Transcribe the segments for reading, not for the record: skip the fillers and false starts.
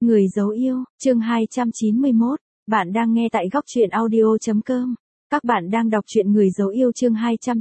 Người dấu yêu, chương 291. Bạn đang nghe tại góc truyện audio.com. Các bạn đang đọc truyện Người dấu yêu chương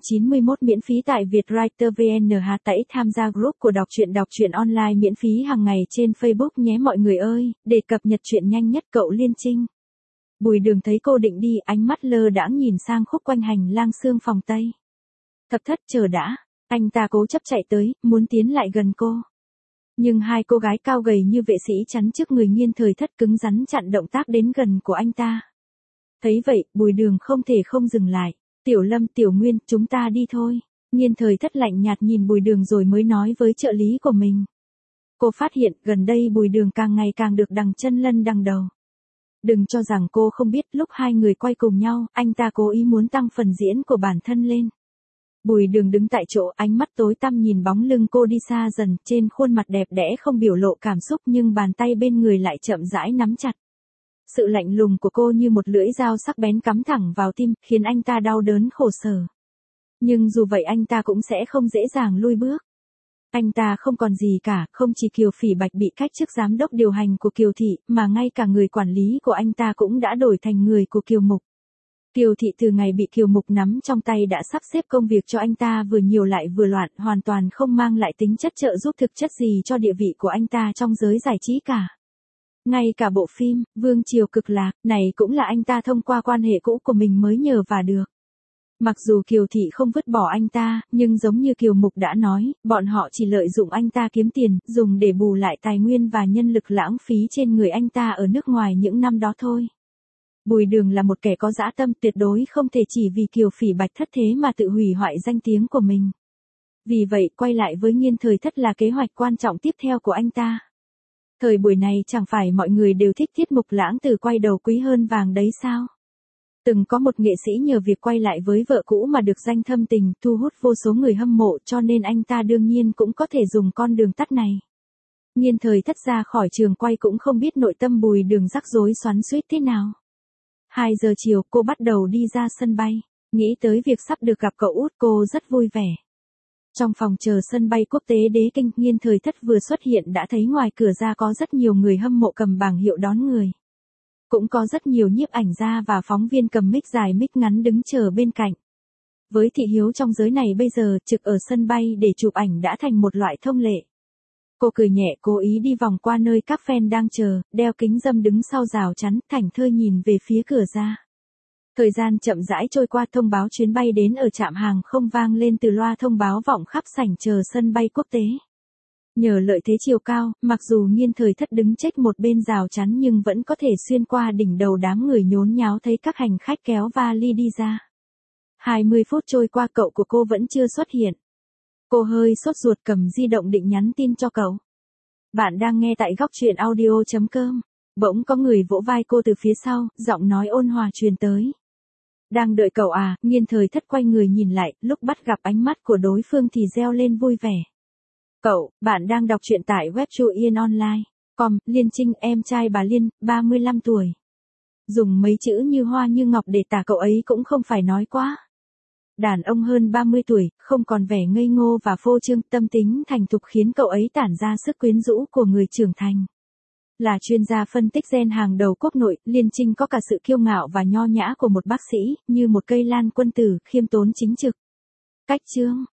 291 miễn phí tại Vietwriter VN. Hãy tham gia group của đọc truyện online miễn phí hàng ngày trên Facebook nhé mọi người ơi, để cập nhật truyện nhanh nhất. Cậu Liên Trinh. Bùi Đường thấy cô định đi, ánh mắt lơ đãng nhìn sang khúc quanh hành lang sương phòng Tây. Thập Thất, chờ đã. Anh ta cố chấp chạy tới, muốn tiến lại gần cô. Nhưng hai cô gái cao gầy như vệ sĩ chắn trước người Nghiên Thời Thất cứng rắn chặn động tác đến gần của anh ta. Thấy vậy, Bùi Đường không thể không dừng lại. Tiểu Lâm, Tiểu Nguyên, chúng ta đi thôi. Nghiên Thời Thất lạnh nhạt nhìn Bùi Đường rồi mới nói với trợ lý của mình. Cô phát hiện gần đây Bùi Đường càng ngày càng được đằng chân lân đằng đầu. Đừng cho rằng cô không biết, lúc hai người quay cùng nhau, anh ta cố ý muốn tăng phần diễn của bản thân lên. Bùi Đường đứng tại chỗ, ánh mắt tối tăm nhìn bóng lưng cô đi xa dần, trên khuôn mặt đẹp đẽ không biểu lộ cảm xúc nhưng bàn tay bên người lại chậm rãi nắm chặt. Sự lạnh lùng của cô như một lưỡi dao sắc bén cắm thẳng vào tim, khiến anh ta đau đớn khổ sở. Nhưng dù vậy anh ta cũng sẽ không dễ dàng lui bước. Anh ta không còn gì cả, không chỉ Kiều Phỉ Bạch bị cách chức giám đốc điều hành của Kiều Thị, mà ngay cả người quản lý của anh ta cũng đã đổi thành người của Kiều Mục. Kiều Thị từ ngày bị Kiều Mục nắm trong tay đã sắp xếp công việc cho anh ta vừa nhiều lại vừa loạn, hoàn toàn không mang lại tính chất trợ giúp thực chất gì cho địa vị của anh ta trong giới giải trí cả. Ngay cả bộ phim Vương Triều Cực Lạc này cũng là anh ta thông qua quan hệ cũ của mình mới nhờ và được. Mặc dù Kiều Thị không vứt bỏ anh ta, nhưng giống như Kiều Mục đã nói, bọn họ chỉ lợi dụng anh ta kiếm tiền, dùng để bù lại tài nguyên và nhân lực lãng phí trên người anh ta ở nước ngoài những năm đó thôi. Bùi Đường là một kẻ có dã tâm, tuyệt đối không thể chỉ vì Kiều Phỉ Bạch thất thế mà tự hủy hoại danh tiếng của mình. Vì vậy, quay lại với Nghiên Thời Thất là kế hoạch quan trọng tiếp theo của anh ta. Thời buổi này chẳng phải mọi người đều thích tiết mục lãng tử quay đầu quý hơn vàng đấy sao? Từng có một nghệ sĩ nhờ việc quay lại với vợ cũ mà được danh thâm tình, thu hút vô số người hâm mộ, cho nên anh ta đương nhiên cũng có thể dùng con đường tắt này. Nghiên Thời Thất ra khỏi trường quay cũng không biết nội tâm Bùi Đường rắc rối xoắn xuýt thế nào. 2 giờ chiều cô bắt đầu đi ra sân bay, nghĩ tới việc sắp được gặp cậu út cô rất vui vẻ. Trong phòng chờ sân bay quốc tế Đế Kinh, Nghiên Thời Thất vừa xuất hiện đã thấy ngoài cửa ra có rất nhiều người hâm mộ cầm bảng hiệu đón người. Cũng có rất nhiều nhiếp ảnh gia và phóng viên cầm mic dài mic ngắn đứng chờ bên cạnh. Với thị hiếu trong giới này bây giờ, trực ở sân bay để chụp ảnh đã thành một loại thông lệ. Cô cười nhẹ cố ý đi vòng qua nơi các fan đang chờ, đeo kính râm đứng sau rào chắn, thảnh thơi nhìn về phía cửa ra. Thời gian chậm rãi trôi qua, thông báo chuyến bay đến ở trạm hàng không vang lên từ loa thông báo vọng khắp sảnh chờ sân bay quốc tế. Nhờ lợi thế chiều cao, mặc dù Nghiên Thời Thất đứng chếch một bên rào chắn nhưng vẫn có thể xuyên qua đỉnh đầu đám người nhốn nháo thấy các hành khách kéo vali đi ra. 20 phút trôi qua cậu của cô vẫn chưa xuất hiện. Cô hơi sốt ruột cầm di động định nhắn tin cho cậu. Bạn đang nghe tại góc truyện audio.com. Bỗng có người vỗ vai cô từ phía sau, giọng nói ôn hòa truyền tới. Đang đợi cậu à? Nghiên Thời Thất quay người nhìn lại, lúc bắt gặp ánh mắt của đối phương thì reo lên vui vẻ. Cậu, bạn đang đọc truyện tại web truyện online.com, Liên Trinh, em trai bà Liên, 35 tuổi. Dùng mấy chữ như hoa như ngọc để tả cậu ấy cũng không phải nói quá. Đàn ông hơn 30 tuổi, không còn vẻ ngây ngô và phô trương, tâm tính thành thục khiến cậu ấy tản ra sức quyến rũ của người trưởng thành. Là chuyên gia phân tích gen hàng đầu quốc nội, Liên Trinh có cả sự kiêu ngạo và nho nhã của một bác sĩ, như một cây lan quân tử, khiêm tốn chính trực. Cách chương,